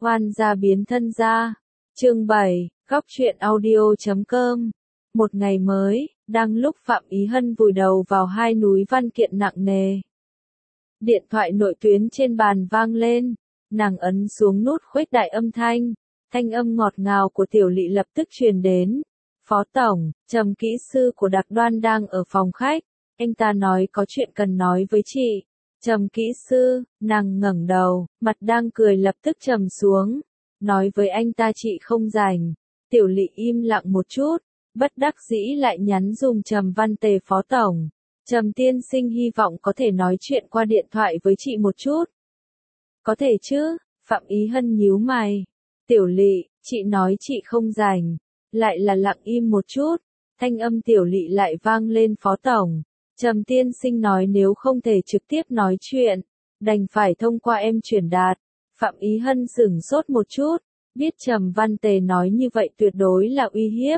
Oan gia biến thân gia. Chương 7, góc truyện audio.com. Một ngày mới, đang lúc Phạm Ý Hân vùi đầu vào hai núi văn kiện nặng nề. Điện thoại nội tuyến trên bàn vang lên, nàng ấn xuống nút khuếch đại âm thanh, thanh âm ngọt ngào của Tiểu Lị lập tức truyền đến. Phó Tổng, Trầm kỹ sư của Đặc Đoan đang ở phòng khách, anh ta nói có chuyện cần nói với chị. Trầm kỹ sư, nàng ngẩng đầu, mặt đang cười lập tức trầm xuống, nói với anh ta chị không rảnh. Tiểu Lị im lặng một chút, bất đắc dĩ lại nhắn dùm Trầm Văn Tề. Phó Tổng, Trầm tiên sinh hy vọng có thể nói chuyện qua điện thoại với chị một chút. Có thể chứ? Phạm Ý Hân nhíu mày. Tiểu Lị, chị nói chị không rảnh. Lại là lặng im một chút, thanh âm Tiểu Lị lại vang lên. Phó Tổng, Trầm tiên sinh nói nếu không thể trực tiếp nói chuyện, đành phải thông qua em truyền đạt. Phạm Ý Hân sửng sốt một chút, biết Trầm Văn Tề nói như vậy tuyệt đối là uy hiếp.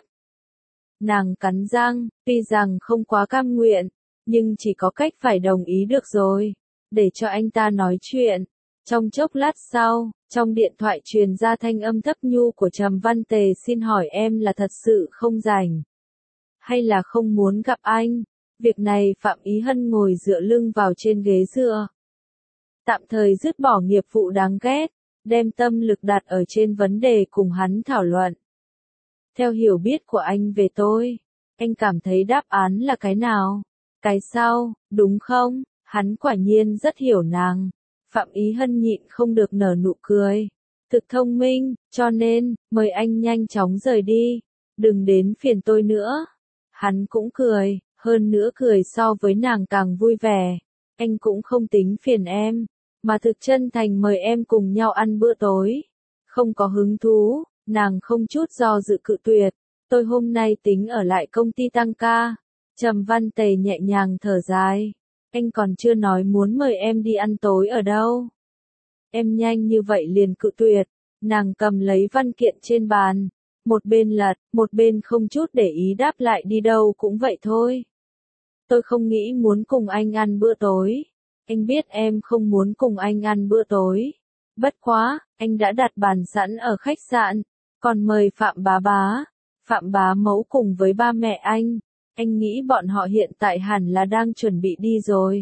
Nàng cắn răng, tuy rằng không quá cam nguyện, nhưng chỉ có cách phải đồng ý được rồi, để cho anh ta nói chuyện. Trong chốc lát sau, trong điện thoại truyền ra thanh âm thấp nhu của Trầm Văn Tề. Xin hỏi em là thật sự không rảnh, hay là không muốn gặp anh? Việc này Phạm Ý Hân ngồi dựa lưng vào trên ghế dựa. Tạm thời dứt bỏ nghiệp vụ đáng ghét, đem tâm lực đặt ở trên vấn đề cùng hắn thảo luận. Theo hiểu biết của anh về tôi, anh cảm thấy đáp án là cái nào? Cái sau, đúng không? Hắn quả nhiên rất hiểu nàng. Phạm Ý Hân nhịn không được nở nụ cười. Thực thông minh, cho nên, mời anh nhanh chóng rời đi. Đừng đến phiền tôi nữa. Hắn cũng cười, hơn nữa cười so với nàng càng vui vẻ. Anh cũng không tính phiền em, mà thực chân thành mời em cùng nhau ăn bữa tối. Không có hứng thú, nàng không chút do dự cự tuyệt. Tôi hôm nay tính ở lại công ty tăng ca. Trầm Văn Tề nhẹ nhàng thở dài. Anh còn chưa nói muốn mời em đi ăn tối ở đâu. Em nhanh như vậy liền cự tuyệt. Nàng cầm lấy văn kiện trên bàn, một bên lật, một bên không chút để ý đáp lại đi đâu cũng vậy thôi. Tôi không nghĩ muốn cùng anh ăn bữa tối. Anh biết em không muốn cùng anh ăn bữa tối. Bất quá, anh đã đặt bàn sẵn ở khách sạn, còn mời Phạm Phạm bá mẫu cùng với ba mẹ anh. Anh nghĩ bọn họ hiện tại hẳn là đang chuẩn bị đi rồi.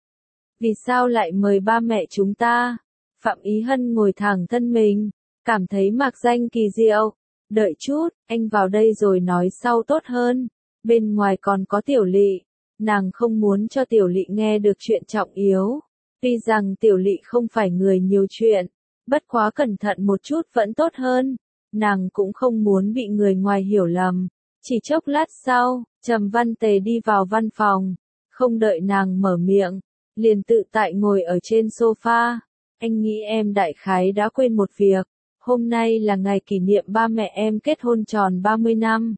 Vì sao lại mời ba mẹ chúng ta? Phạm Ý Hân ngồi thẳng thân mình, cảm thấy mạc danh kỳ diệu. Đợi chút, anh vào đây rồi nói sau tốt hơn. Bên ngoài còn có Tiểu Lị. Nàng không muốn cho Tiểu Lị nghe được chuyện trọng yếu. Tuy rằng Tiểu Lị không phải người nhiều chuyện, bất quá cẩn thận một chút vẫn tốt hơn. Nàng cũng không muốn bị người ngoài hiểu lầm. Chỉ chốc lát sau, Trầm Văn Tề đi vào văn phòng, không đợi nàng mở miệng, liền tự tại ngồi ở trên sofa. Anh nghĩ em đại khái đã quên một việc, hôm nay là ngày kỷ niệm ba mẹ em kết hôn tròn 30 năm.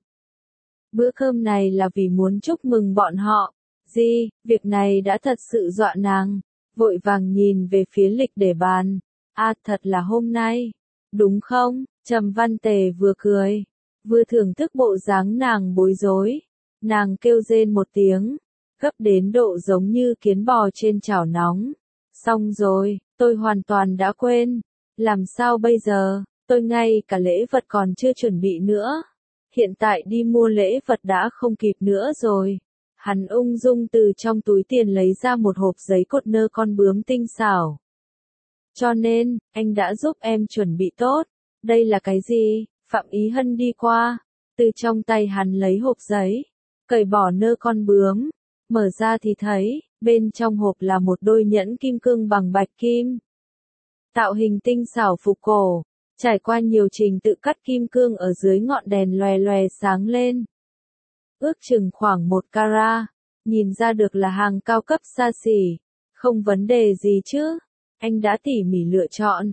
Bữa cơm này là vì muốn chúc mừng bọn họ. Gì, việc này đã thật sự dọa nàng, vội vàng nhìn về phía lịch để bàn. À, thật là hôm nay, đúng không? Trầm Văn Tề vừa cười, vừa thưởng thức bộ dáng nàng bối rối. Nàng kêu rên một tiếng, gấp đến độ giống như kiến bò trên chảo nóng. Xong rồi, tôi hoàn toàn đã quên. Làm sao bây giờ, tôi ngay cả lễ vật còn chưa chuẩn bị nữa. Hiện tại đi mua lễ vật đã không kịp nữa rồi. Hắn ung dung từ trong túi tiền lấy ra một hộp giấy cột nơ con bướm tinh xảo. Cho nên, anh đã giúp em chuẩn bị tốt. Đây là cái gì? Phạm Ý Hân đi qua, từ trong tay hắn lấy hộp giấy, cởi bỏ nơ con bướm, mở ra thì thấy, bên trong hộp là một đôi nhẫn kim cương bằng bạch kim. Tạo hình tinh xảo phục cổ, trải qua nhiều trình tự cắt kim cương ở dưới ngọn đèn lòe lòe sáng lên. Ước chừng khoảng 1 carat, nhìn ra được là hàng cao cấp xa xỉ, không vấn đề gì chứ, anh đã tỉ mỉ lựa chọn.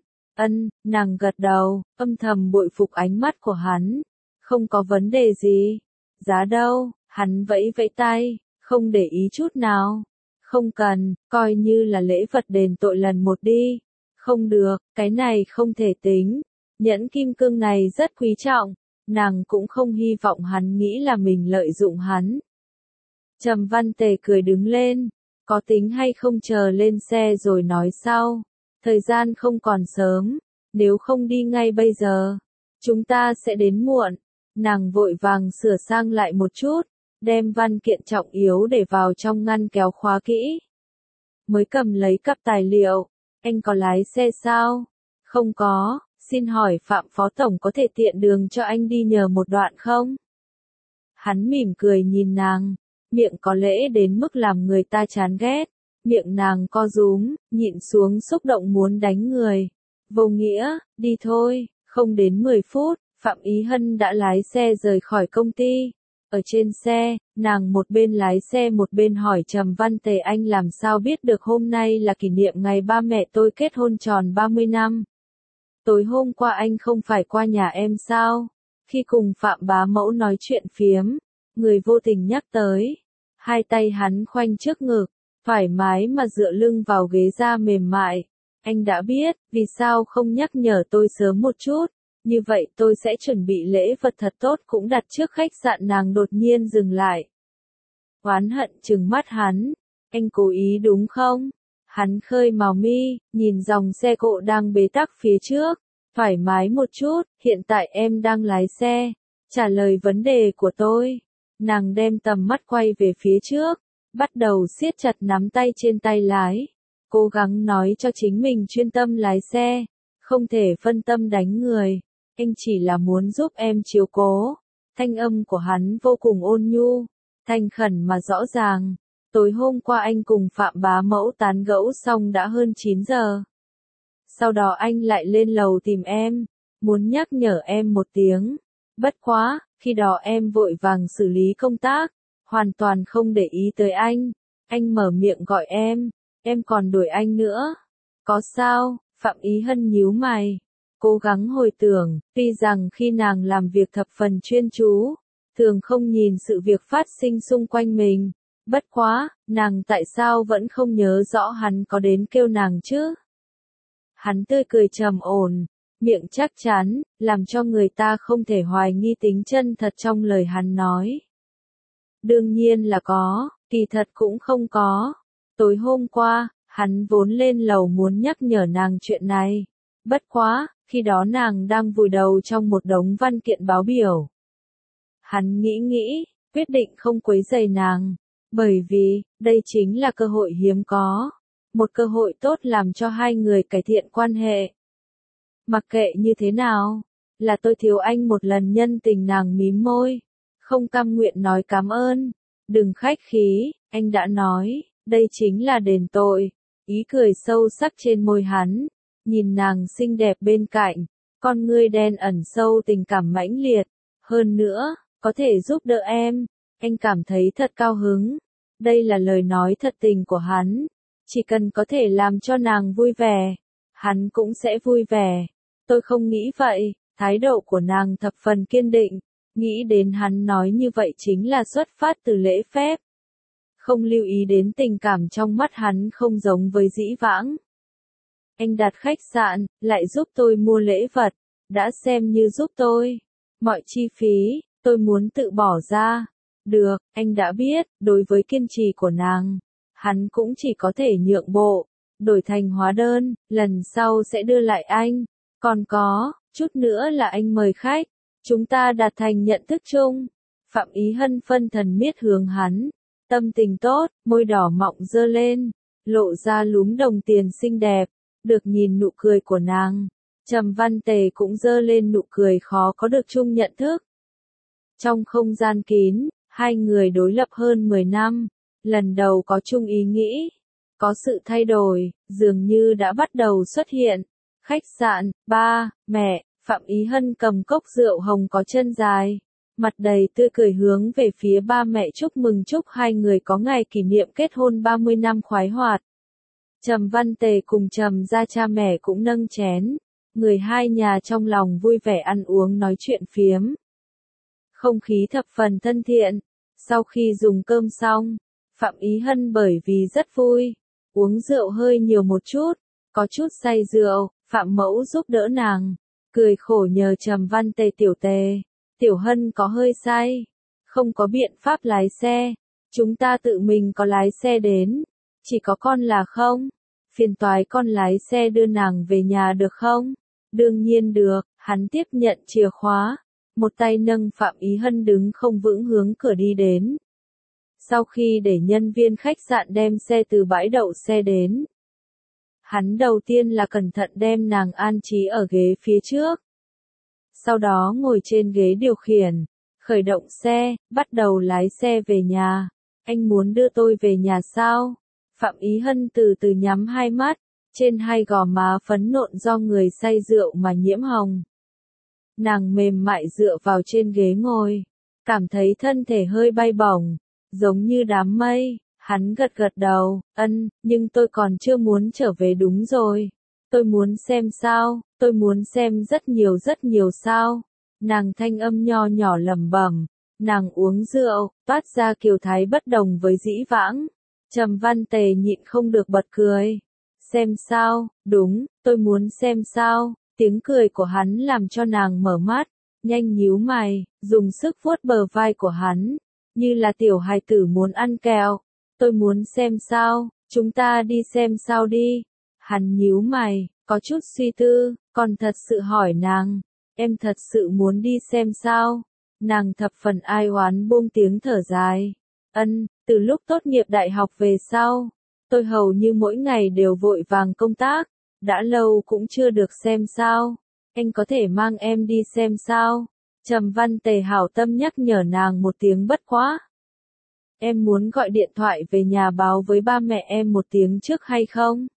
Nàng gật đầu, âm thầm bội phục ánh mắt của hắn. Không có vấn đề gì. Giá đâu? Hắn vẫy vẫy tay, không để ý chút nào. Không cần, coi như là lễ vật đền tội lần một đi. Không được, cái này không thể tính. Nhẫn kim cương này rất quý trọng. Nàng cũng không hy vọng hắn nghĩ là mình lợi dụng hắn. Trầm Văn Tề cười đứng lên. Có tính hay không chờ lên xe rồi nói sau. Thời gian không còn sớm, nếu không đi ngay bây giờ, chúng ta sẽ đến muộn. Nàng vội vàng sửa sang lại một chút, đem văn kiện trọng yếu để vào trong ngăn kéo khóa kỹ. Mới cầm lấy cặp tài liệu, anh có lái xe sao? Không có, xin hỏi Phạm Phó Tổng có thể tiện đường cho anh đi nhờ một đoạn không? Hắn mỉm cười nhìn nàng, miệng có lễ đến mức làm người ta chán ghét, miệng nàng co rúm, nhịn xuống xúc động muốn đánh người. Vô nghĩa, đi thôi, không đến 10 phút, Phạm Ý Hân đã lái xe rời khỏi công ty. Ở trên xe, nàng một bên lái xe một bên hỏi Trầm Văn Tề anh làm sao biết được hôm nay là kỷ niệm ngày ba mẹ tôi kết hôn tròn 30 năm. Tối hôm qua anh không phải qua nhà em sao? Khi cùng Phạm bá mẫu nói chuyện phiếm, người vô tình nhắc tới. Hai tay hắn khoanh trước ngực, thoải mái mà dựa lưng vào ghế da mềm mại. Anh đã biết, vì sao không nhắc nhở tôi sớm một chút, như vậy tôi sẽ chuẩn bị lễ vật thật tốt cũng đặt trước khách sạn. Nàng đột nhiên dừng lại. Oán hận trừng mắt hắn, anh cố ý đúng không? Hắn khơi màu mi, nhìn dòng xe cộ đang bế tắc phía trước, thoải mái một chút, hiện tại em đang lái xe, trả lời vấn đề của tôi. Nàng đem tầm mắt quay về phía trước, bắt đầu siết chặt nắm tay trên tay lái, cố gắng nói cho chính mình chuyên tâm lái xe, không thể phân tâm đánh người, anh chỉ là muốn giúp em chiếu cố. Thanh âm của hắn vô cùng ôn nhu, thành khẩn mà rõ ràng. Tối hôm qua anh cùng Phạm bá mẫu tán gẫu xong đã hơn 9 giờ. Sau đó anh lại lên lầu tìm em, muốn nhắc nhở em một tiếng. Bất quá, khi đó em vội vàng xử lý công tác, hoàn toàn không để ý tới anh. Anh mở miệng gọi em còn đuổi anh nữa. Có sao? Phạm Ý Hân nhíu mày, cố gắng hồi tưởng, tuy rằng khi nàng làm việc thập phần chuyên chú, thường không nhìn sự việc phát sinh xung quanh mình. Bất quá, nàng tại sao vẫn không nhớ rõ hắn có đến kêu nàng chứ? Hắn tươi cười trầm ổn, miệng chắc chắn, làm cho người ta không thể hoài nghi tính chân thật trong lời hắn nói. Đương nhiên là có, kỳ thật cũng không có. Tối hôm qua, hắn vốn lên lầu muốn nhắc nhở nàng chuyện này. Bất quá, khi đó nàng đang vùi đầu trong một đống văn kiện báo biểu. Hắn nghĩ, quyết định không quấy rầy nàng. Bởi vì, đây chính là cơ hội hiếm có. Một cơ hội tốt làm cho hai người cải thiện quan hệ. Mặc kệ như thế nào, là tôi thiếu anh một lần nhân tình. Nàng mím môi, không cam nguyện nói cảm ơn. Đừng khách khí, anh đã nói, đây chính là đền tội. Ý cười sâu sắc trên môi hắn, nhìn nàng xinh đẹp bên cạnh, con ngươi đen ẩn sâu tình cảm mãnh liệt. Hơn nữa, có thể giúp đỡ em, anh cảm thấy thật cao hứng. Đây là lời nói thật tình của hắn. Chỉ cần có thể làm cho nàng vui vẻ, hắn cũng sẽ vui vẻ. Tôi không nghĩ vậy, thái độ của nàng thập phần kiên định, nghĩ đến hắn nói như vậy chính là xuất phát từ lễ phép. Không lưu ý đến tình cảm trong mắt hắn không giống với dĩ vãng. Anh đặt khách sạn, lại giúp tôi mua lễ vật, đã xem như giúp tôi. Mọi chi phí, tôi muốn tự bỏ ra. Được, anh đã biết, đối với kiên trì của nàng, hắn cũng chỉ có thể nhượng bộ, đổi thành hóa đơn, lần sau sẽ đưa lại anh. Còn có, chút nữa là anh mời khách, chúng ta đạt thành nhận thức chung. Phạm Ý Hân phân thần miết hướng hắn, tâm tình tốt, môi đỏ mọng dơ lên, lộ ra lúm đồng tiền xinh đẹp, được nhìn nụ cười của nàng. Trầm Văn Tề cũng dơ lên nụ cười khó có được chung nhận thức. Trong không gian kín, hai người đối lập hơn 10 năm, lần đầu có chung ý nghĩ, có sự thay đổi, dường như đã bắt đầu xuất hiện. Khách sạn, ba, mẹ, Phạm Ý Hân cầm cốc rượu hồng có chân dài, mặt đầy tươi cười hướng về phía ba mẹ chúc mừng chúc hai người có ngày kỷ niệm kết hôn 30 năm khoái hoạt. Trầm Văn Tề cùng Trầm gia cha mẹ cũng nâng chén, người hai nhà trong lòng vui vẻ ăn uống nói chuyện phiếm. Không khí thập phần thân thiện. Sau khi dùng cơm xong, Phạm Ý Hân bởi vì rất vui, uống rượu hơi nhiều một chút, có chút say rượu, Phạm Mẫu giúp đỡ nàng, cười khổ nhờ Trầm Văn Tề Tiểu Hân có hơi say, không có biện pháp lái xe, chúng ta tự mình có lái xe đến, chỉ có con là không, phiền toái con lái xe đưa nàng về nhà được không? Đương nhiên được, hắn tiếp nhận chìa khóa, một tay nâng Phạm Ý Hân đứng không vững hướng cửa đi đến. Sau khi để nhân viên khách sạn đem xe từ bãi đậu xe đến, hắn đầu tiên là cẩn thận đem nàng an trí ở ghế phía trước. Sau đó ngồi trên ghế điều khiển, khởi động xe, bắt đầu lái xe về nhà. Anh muốn đưa tôi về nhà sao? Phạm Ý Hân từ từ nhắm hai mắt, trên hai gò má phấn nộn do người say rượu mà nhiễm hồng. Nàng mềm mại dựa vào trên ghế ngồi, cảm thấy thân thể hơi bay bổng, giống như đám mây. Hắn gật gật đầu, nhưng tôi còn chưa muốn trở về đúng rồi. Tôi muốn xem sao, tôi muốn xem rất nhiều sao. Nàng thanh âm nho nhỏ lẩm bẩm, nàng uống rượu, toát ra kiều thái bất đồng với dĩ vãng. Trầm Văn Tề nhịn không được bật cười. Xem sao, đúng, tôi muốn xem sao. Tiếng cười của hắn làm cho nàng mở mắt, nhanh nhíu mày, dùng sức vuốt bờ vai của hắn, như là tiểu hài tử muốn ăn kẹo. Tôi muốn xem sao, chúng ta đi xem sao đi. Hắn nhíu mày, có chút suy tư, còn thật sự hỏi nàng, em thật sự muốn đi xem sao? Nàng thập phần ai oán buông tiếng thở dài. Từ lúc tốt nghiệp đại học về sau, tôi hầu như mỗi ngày đều vội vàng công tác, đã lâu cũng chưa được xem sao. Anh có thể mang em đi xem sao? Trầm Văn Tề hảo tâm nhắc nhở nàng một tiếng bất quá. Em muốn gọi điện thoại về nhà báo với ba mẹ em một tiếng trước hay không?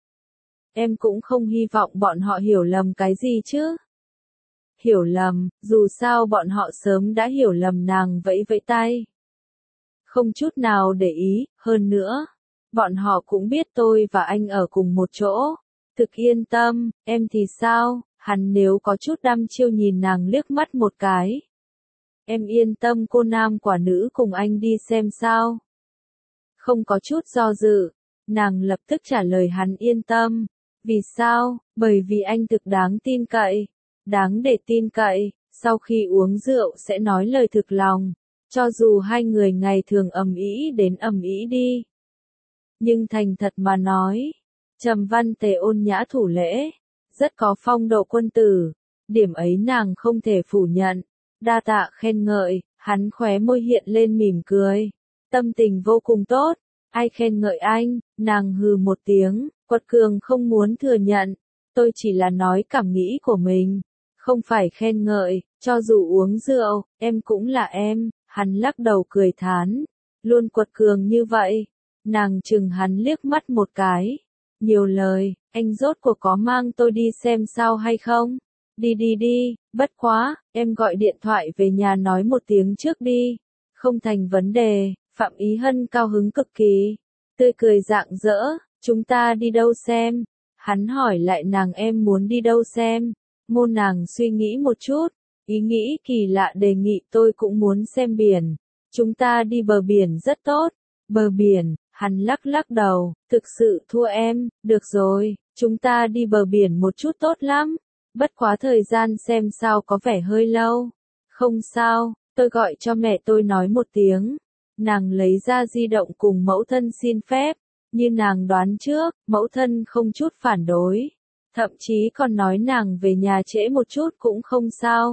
Em cũng không hy vọng bọn họ hiểu lầm cái gì chứ. Hiểu lầm, dù sao bọn họ sớm đã hiểu lầm, nàng vẫy vẫy tay. Không chút nào để ý, hơn nữa, bọn họ cũng biết tôi và anh ở cùng một chỗ. Thực yên tâm, em thì sao? Hắn nếu có chút đăm chiêu nhìn nàng liếc mắt một cái. Em yên tâm cô nam quả nữ cùng anh đi xem sao. Không có chút do dự, nàng lập tức trả lời hắn yên tâm. Vì sao? Bởi vì anh thực đáng tin cậy. Đáng để tin cậy, sau khi uống rượu sẽ nói lời thực lòng. Cho dù hai người ngày thường ầm ĩ đến ầm ĩ đi. Nhưng thành thật mà nói, Trầm Văn Tề ôn nhã thủ lễ, rất có phong độ quân tử. Điểm ấy nàng không thể phủ nhận. Đa tạ khen ngợi, hắn khóe môi hiện lên mỉm cười. Tâm tình vô cùng tốt. Ai khen ngợi anh? Nàng hừ một tiếng, quật cường không muốn thừa nhận. Tôi chỉ là nói cảm nghĩ của mình, không phải khen ngợi. Cho dù uống rượu, em cũng là em. Hắn lắc đầu cười thán. Luôn quật cường như vậy. Nàng chừng hắn liếc mắt một cái. Nhiều lời, anh rốt cuộc có mang tôi đi xem sao hay không? Đi, bất quá, em gọi điện thoại về nhà nói một tiếng trước đi. Không thành vấn đề. Phạm Ý Hân cao hứng cực kỳ, tươi cười rạng rỡ. Chúng ta đi đâu xem? Hắn hỏi lại nàng em muốn đi đâu xem? Môn nàng suy nghĩ một chút, ý nghĩ kỳ lạ đề nghị tôi cũng muốn xem biển. Chúng ta đi bờ biển rất tốt. Bờ biển, hắn lắc đầu, thực sự thua em. Được rồi, chúng ta đi bờ biển một chút tốt lắm. Bất quá thời gian xem sao có vẻ hơi lâu. Không sao, tôi gọi cho mẹ tôi nói một tiếng. Nàng lấy ra di động cùng mẫu thân xin phép. Như nàng đoán trước, mẫu thân không chút phản đối. Thậm chí còn nói nàng về nhà trễ một chút cũng không sao.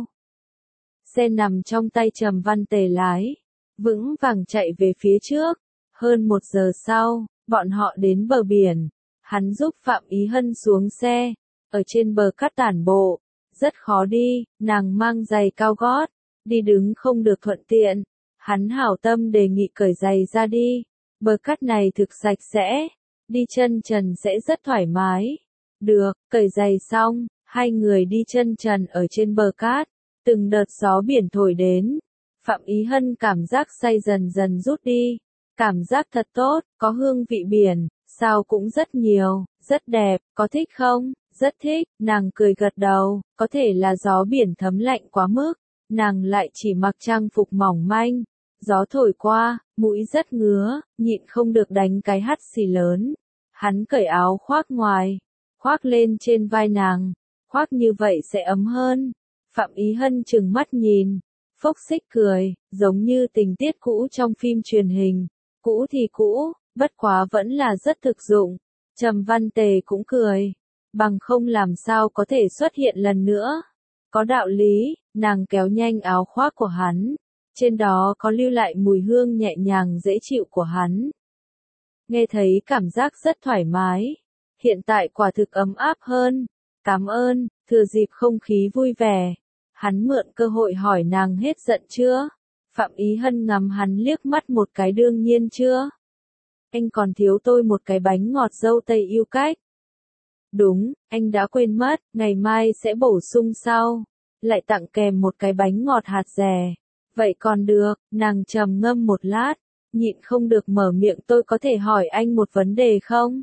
Xe nằm trong tay Trầm Văn Tề lái, vững vàng chạy về phía trước. Hơn 1 giờ sau, bọn họ đến bờ biển. Hắn giúp Phạm Ý Hân xuống xe. Ở trên bờ cát tản bộ, rất khó đi, nàng mang giày cao gót, đi đứng không được thuận tiện. Hắn hảo tâm đề nghị cởi giày ra đi. Bờ cát này thực sạch sẽ, đi chân trần sẽ rất thoải mái. Được, cởi giày xong, hai người đi chân trần ở trên bờ cát. Từng đợt gió biển thổi đến. Phạm Ý Hân cảm giác say dần dần rút đi. Cảm giác thật tốt, có hương vị biển, sao cũng rất nhiều, rất đẹp, có thích không? Rất thích, nàng cười gật đầu, có thể là gió biển thấm lạnh quá mức. Nàng lại chỉ mặc trang phục mỏng manh. Gió thổi qua, mũi rất ngứa, nhịn không được đánh cái hắt xì lớn. Hắn cởi áo khoác ngoài, khoác lên trên vai nàng. Khoác như vậy sẽ ấm hơn. Phạm Ý Hân trừng mắt nhìn, phốc xích cười, giống như tình tiết cũ trong phim truyền hình. Cũ thì cũ, bất quá vẫn là rất thực dụng. Trầm Văn Tề cũng cười. bằng không làm sao có thể xuất hiện lần nữa. Có đạo lý, nàng kéo nhanh áo khoác của hắn, trên đó có lưu lại mùi hương nhẹ nhàng dễ chịu của hắn. Nghe thấy cảm giác rất thoải mái, hiện tại quả thực ấm áp hơn. Cảm ơn, thừa dịp không khí vui vẻ. Hắn mượn cơ hội hỏi nàng hết giận chưa? Phạm Ý Hân ngắm hắn liếc mắt một cái đương nhiên chưa. Anh còn thiếu tôi một cái bánh ngọt dâu tây yêu cách. Đúng, anh đã quên mất, ngày mai sẽ bổ sung sau. Lại tặng kèm một cái bánh ngọt hạt dẻ. Vậy còn được, nàng trầm ngâm một lát, nhịn không được mở miệng tôi có thể hỏi anh một vấn đề không?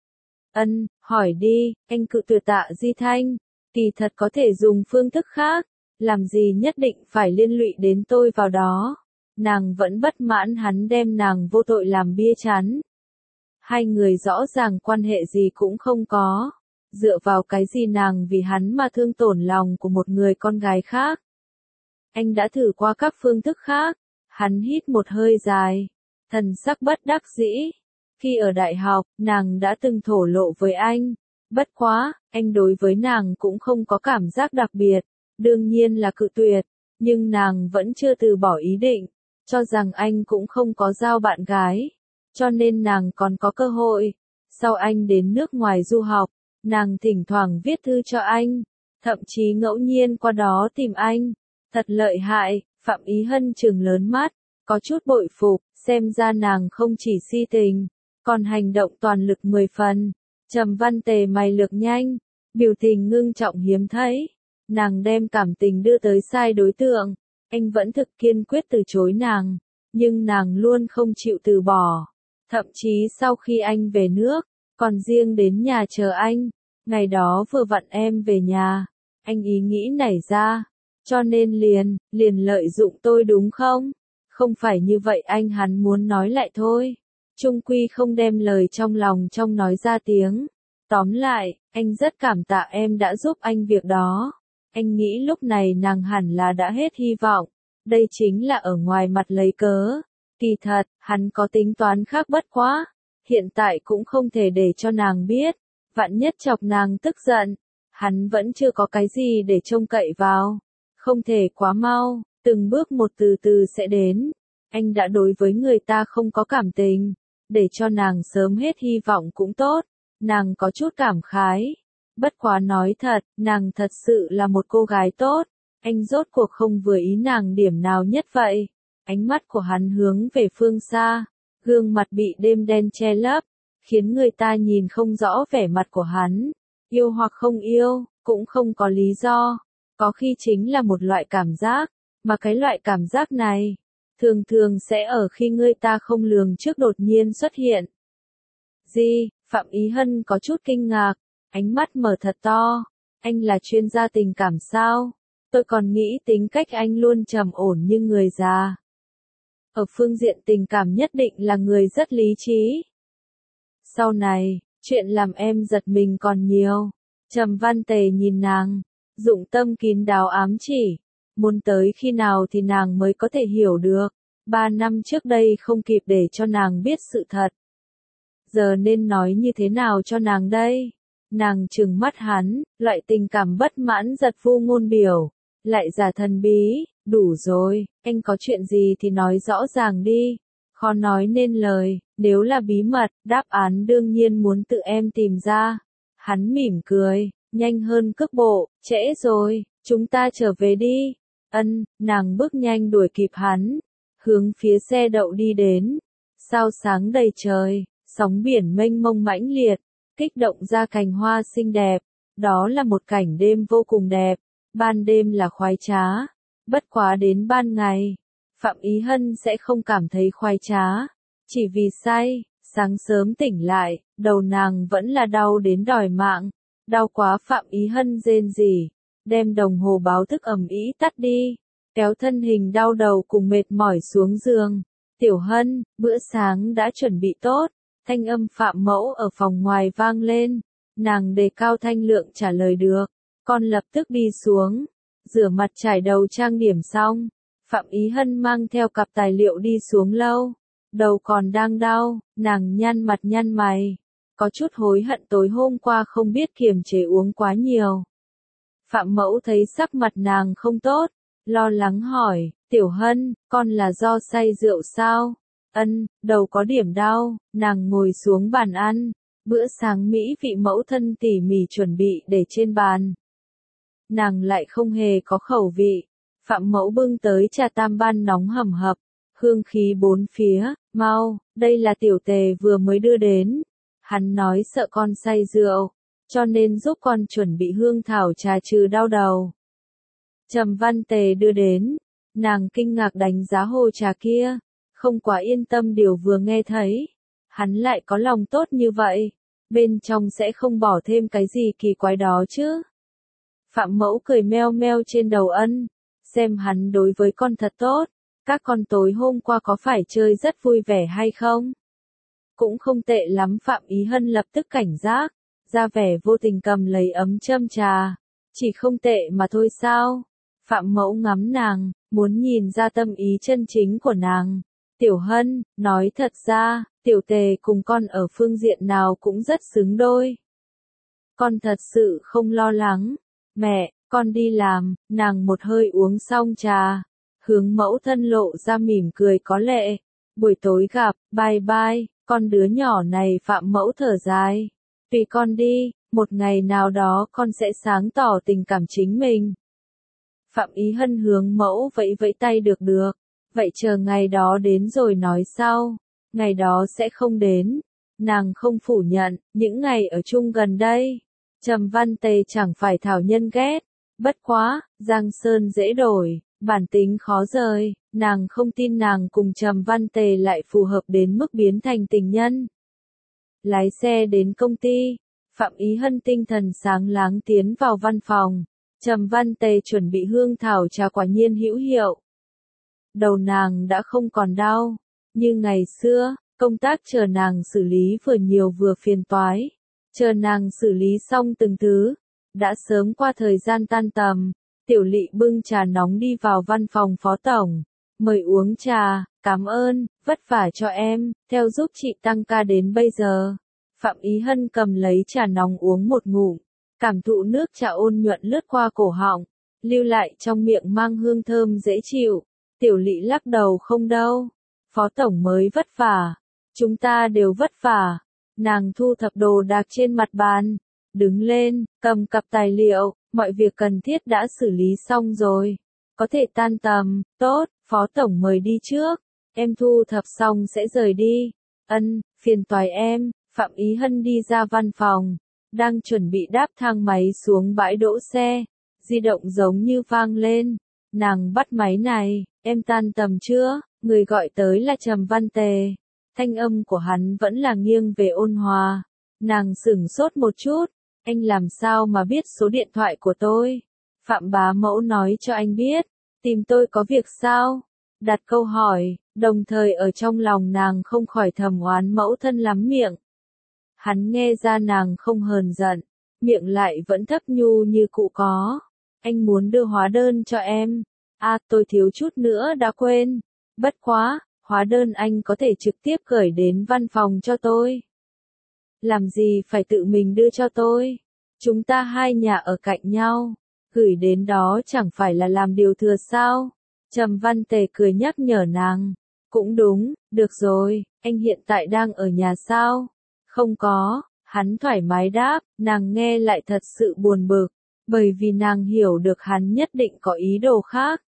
Ân, hỏi đi, anh cự tuyệt Tạ Di Thanh. Kỳ thật có thể dùng phương thức khác, làm gì nhất định phải liên lụy đến tôi vào đó. Nàng vẫn bất mãn hắn đem nàng vô tội làm bia chắn. Hai người rõ ràng quan hệ gì cũng không có. Dựa vào cái gì nàng vì hắn mà thương tổn lòng của một người con gái khác. Anh đã thử qua các phương thức khác. Hắn hít một hơi dài. Thần sắc bất đắc dĩ. Khi ở đại học, nàng đã từng thổ lộ với anh. Bất quá, anh đối với nàng cũng không có cảm giác đặc biệt. Đương nhiên là cự tuyệt. Nhưng nàng vẫn chưa từ bỏ ý định. Cho rằng anh cũng không có giao bạn gái. Cho nên nàng còn có cơ hội. Sau anh đến nước ngoài du học, nàng thỉnh thoảng viết thư cho anh. Thậm chí ngẫu nhiên qua đó tìm anh. Thật lợi hại, Phạm Ý Hân trừng lớn mắt. Có chút bội phục, xem ra nàng không chỉ si tình, còn hành động toàn lực 10 phần. Trầm Văn Tề mày lược nhanh, biểu tình ngưng trọng hiếm thấy. Nàng đem cảm tình đưa tới sai đối tượng, anh vẫn thực kiên quyết từ chối nàng, nhưng nàng luôn không chịu từ bỏ. Thậm chí sau khi anh về nước, còn riêng đến nhà chờ anh. Ngày đó vừa vặn em về nhà, anh ý nghĩ nảy ra, cho nên liền lợi dụng tôi đúng không? Không phải như vậy hắn muốn nói lại thôi. Trung quy không đem lời trong lòng nói ra tiếng. Tóm lại, anh rất cảm tạ em đã giúp anh việc đó. Anh nghĩ lúc này nàng hẳn là đã hết hy vọng. Đây chính là ở ngoài mặt lấy cớ. Kỳ thật, hắn có tính toán khác bất quá. Hiện tại cũng không thể để cho nàng biết. Vạn nhất chọc nàng tức giận. Hắn vẫn chưa có cái gì để trông cậy vào. Không thể quá mau, từng bước một từ từ sẽ đến. Anh đã đối với người ta không có cảm tình. Để cho nàng sớm hết hy vọng cũng tốt. Nàng có chút cảm khái. Bất quá nói thật, nàng thật sự là một cô gái tốt. Anh rốt cuộc không vừa ý nàng điểm nào nhất vậy. Ánh mắt của hắn hướng về phương xa. Gương mặt bị đêm đen che lấp. Khiến người ta nhìn không rõ vẻ mặt của hắn. Yêu hoặc không yêu, cũng không có lý do. Có khi chính là một loại cảm giác. Mà cái loại cảm giác này, thường thường sẽ ở khi người ta không lường trước đột nhiên xuất hiện. Gì? Phạm Ý Hân có chút kinh ngạc, ánh mắt mở thật to. Anh là chuyên gia tình cảm sao? Tôi còn nghĩ tính cách anh luôn trầm ổn như người già. Ở phương diện tình cảm nhất định là người rất lý trí. Sau này, chuyện làm em giật mình còn nhiều. Trầm Văn Tề nhìn nàng, dụng tâm kín đáo ám chỉ. Muốn tới khi nào thì nàng mới có thể hiểu được. 3 năm trước đây không kịp để cho nàng biết sự thật. Giờ nên nói như thế nào cho nàng đây? Nàng trừng mắt hắn, loại tình cảm bất mãn giật vu ngôn biểu. Lại giả thần bí, đủ rồi, anh có chuyện gì thì nói rõ ràng đi. Khó nói nên lời, nếu là bí mật, đáp án đương nhiên muốn tự em tìm ra. Hắn mỉm cười, nhanh hơn cước bộ, trễ rồi, chúng ta trở về đi. Ân, nàng bước nhanh đuổi kịp hắn, hướng phía xe đậu đi đến. Sao sáng đầy trời, sóng biển mênh mông mãnh liệt, kích động ra cành hoa xinh đẹp. Đó là một cảnh đêm vô cùng đẹp, ban đêm là khoái trá. Bất quá đến ban ngày, Phạm Ý Hân sẽ không cảm thấy khoái trá. Chỉ vì say, sáng sớm tỉnh lại, đầu nàng vẫn là đau đến đòi mạng. Đau quá Phạm Ý Hân rên rỉ, đem đồng hồ báo thức ầm ĩ tắt đi, kéo thân hình đau đầu cùng mệt mỏi xuống giường. Tiểu Hân, bữa sáng đã chuẩn bị tốt. Thanh âm Phạm Mẫu ở phòng ngoài vang lên. Nàng đề cao thanh lượng trả lời được. Con lập tức đi xuống, rửa mặt trải đầu trang điểm xong. Phạm Ý Hân mang theo cặp tài liệu đi xuống lâu. Đầu còn đang đau, nàng nhăn mặt nhăn mày. có chút hối hận tối hôm qua không biết kiềm chế uống quá nhiều. Phạm mẫu thấy sắc mặt nàng không tốt, lo lắng hỏi, Tiểu Hân, con là do say rượu sao? Ân, đầu có điểm đau, nàng ngồi xuống bàn ăn, bữa sáng mỹ vị mẫu thân tỉ mỉ chuẩn bị để trên bàn. Nàng lại không hề có khẩu vị, Phạm mẫu bưng tới trà tam ban nóng hầm hập, hương khí bốn phía, mau, đây là Tiểu Tề vừa mới đưa đến. Hắn nói sợ con say rượu, cho nên giúp con chuẩn bị hương thảo trà trừ đau đầu. Trầm Văn Tề đưa đến, nàng kinh ngạc đánh giá hồ trà kia, không quá yên tâm điều vừa nghe thấy. Hắn lại có lòng tốt như vậy, bên trong sẽ không bỏ thêm cái gì kỳ quái đó chứ. Phạm mẫu cười meo meo trên đầu Ân, xem hắn đối với con thật tốt, các con tối hôm qua có phải chơi rất vui vẻ hay không? Cũng không tệ lắm. Phạm Ý Hân lập tức cảnh giác, ra vẻ vô tình cầm lấy ấm châm trà, chỉ không tệ mà thôi sao? Phạm mẫu ngắm nàng, muốn nhìn ra tâm ý chân chính của nàng. Tiểu Hân, nói thật ra, Tiểu Tề cùng con ở phương diện nào cũng rất xứng đôi. Con thật sự không lo lắng. Mẹ, con đi làm. Nàng một hơi uống xong trà, hướng mẫu thân lộ ra mỉm cười có lệ. Buổi tối gặp, bye bye, con đứa nhỏ này. Phạm mẫu thở dài. Tùy con đi, một ngày nào đó con sẽ sáng tỏ tình cảm chính mình. Phạm Ý Hân hướng mẫu vẫy vẫy tay được được. Vậy chờ ngày đó đến rồi nói sau. Ngày đó sẽ không đến. Nàng không phủ nhận, những ngày ở chung gần đây, Trầm Văn Tề chẳng phải thảo nhân ghét. Bất quá, Giang Sơn dễ đổi, bản tính khó rời, nàng không tin nàng cùng Trầm Văn Tề lại phù hợp đến mức biến thành tình nhân. Lái xe đến công ty, Phạm Ý Hân tinh thần sáng láng tiến vào văn phòng. Trầm Văn Tề chuẩn bị hương thảo trà quả nhiên hữu hiệu. Đầu nàng đã không còn đau, như ngày xưa, công tác chờ nàng xử lý vừa nhiều vừa phiền toái. Chờ nàng xử lý xong từng thứ, đã sớm qua thời gian tan tầm. Tiểu Lị bưng trà nóng đi vào văn phòng phó tổng, mời uống trà, cảm ơn, vất vả cho em, theo giúp chị tăng ca đến bây giờ. Phạm Ý Hân cầm lấy trà nóng uống một ngụm, cảm thụ nước trà ôn nhuận lướt qua cổ họng, lưu lại trong miệng mang hương thơm dễ chịu. Tiểu Lị lắc đầu không đâu, phó tổng mới vất vả, chúng ta đều vất vả. Nàng thu thập đồ đạc trên mặt bàn, đứng lên, cầm cặp tài liệu, mọi việc cần thiết đã xử lý xong rồi, có thể tan tầm. Tốt, phó tổng mời đi trước, em thu thập xong sẽ rời đi. Ân, phiền toái em. Phạm Ý Hân đi ra văn phòng, đang chuẩn bị đáp thang máy xuống bãi đỗ xe, di động giống như vang lên. Nàng bắt máy này, em tan tầm chưa? Người gọi tới là Trầm Văn Tề. Thanh âm của hắn vẫn là nghiêng về ôn hòa. Nàng sửng sốt một chút, anh làm sao mà biết số điện thoại của tôi? Phạm bá mẫu nói cho anh biết, tìm tôi có việc sao? Đặt câu hỏi, đồng thời ở trong lòng nàng không khỏi thầm oán mẫu thân lắm miệng. Hắn nghe ra nàng không hờn giận, miệng lại vẫn thấp nhu như cụ có. Anh muốn đưa hóa đơn cho em. À, tôi thiếu chút nữa đã quên. Bất quá, hóa đơn anh có thể trực tiếp gửi đến văn phòng cho tôi. Làm gì phải tự mình đưa cho tôi? Chúng ta hai nhà ở cạnh nhau, gửi đến đó chẳng phải là làm điều thừa sao? Trầm Văn Tề cười nhắc nhở nàng. Cũng đúng, được rồi, anh hiện tại đang ở nhà sao? Không có, hắn thoải mái đáp, nàng nghe lại thật sự buồn bực, bởi vì nàng hiểu được hắn nhất định có ý đồ khác.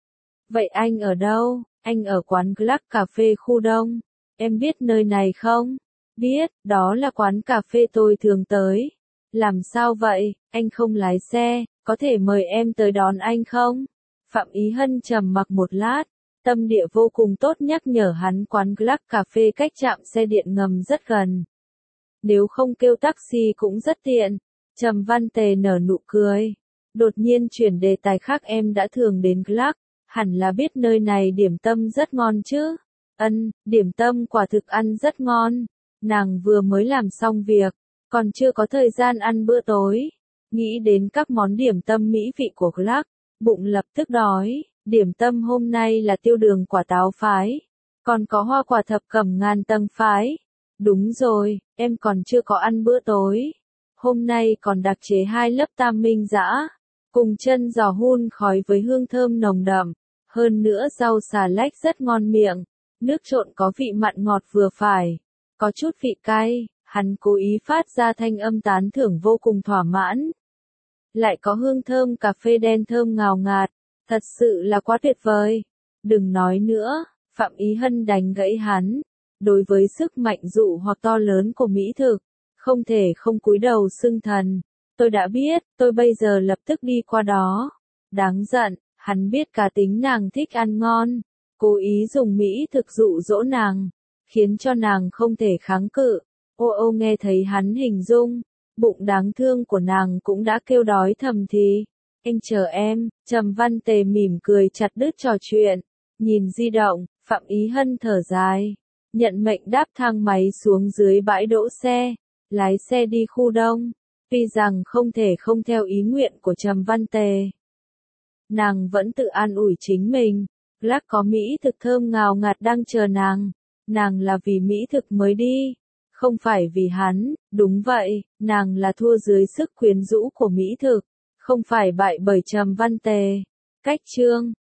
Vậy anh ở đâu? Anh ở quán Glass cà phê khu Đông. Em biết nơi này không? Biết, đó là quán cà phê tôi thường tới. Làm sao vậy? Anh không lái xe, có thể mời em tới đón anh không? Phạm Ý Hân trầm mặc một lát, tâm địa vô cùng tốt nhắc nhở hắn quán Glass cà phê cách trạm xe điện ngầm rất gần. Nếu không kêu taxi cũng rất tiện. Trầm Văn Tề nở nụ cười. Đột nhiên chuyển đề tài khác, em đã thường đến Glass, hẳn là biết nơi này điểm tâm rất ngon chứ? Ân, điểm tâm quả thực ăn rất ngon. Nàng vừa mới làm xong việc, còn chưa có thời gian ăn bữa tối. Nghĩ đến các món điểm tâm mỹ vị của Glass, bụng lập tức đói. Điểm tâm hôm nay là tiêu đường quả táo phái, còn có hoa quả thập cẩm ngàn tầng phái. Đúng rồi, em còn chưa có ăn bữa tối. Hôm nay còn đặc chế 2 lớp tam minh dã, cùng chân giò hun khói với hương thơm nồng đậm. Hơn nữa rau xà lách rất ngon miệng, nước trộn có vị mặn ngọt vừa phải, có chút vị cay, hắn cố ý phát ra thanh âm tán thưởng vô cùng thỏa mãn. Lại có hương thơm cà phê đen thơm ngào ngạt, thật sự là quá tuyệt vời. Đừng nói nữa, Phạm Ý Hân đánh gãy hắn. Đối với sức mạnh dụ hoặc to lớn của mỹ thực, không thể không cúi đầu xưng thần. Tôi đã biết, tôi bây giờ lập tức đi qua đó. Đáng giận, hắn biết cá tính nàng thích ăn ngon, cố ý dùng mỹ thực dụ dỗ nàng, khiến cho nàng không thể kháng cự. Ô ô nghe thấy hắn hình dung, bụng đáng thương của nàng cũng đã kêu đói thầm thì. Anh chờ em, Trầm Văn Tề mỉm cười chặt đứt trò chuyện, nhìn di động, Phạm Ý Hân thở dài. Nhận mệnh đáp thang máy xuống dưới bãi đỗ xe, lái xe đi khu đông, tuy rằng không thể không theo ý nguyện của Trầm Văn Tề. Nàng vẫn tự an ủi chính mình, Glac có mỹ thực thơm ngào ngạt đang chờ nàng là vì mỹ thực mới đi, không phải vì hắn, đúng vậy, nàng là thua dưới sức quyến rũ của mỹ thực, không phải bại bởi Trầm Văn Tề. Cách chương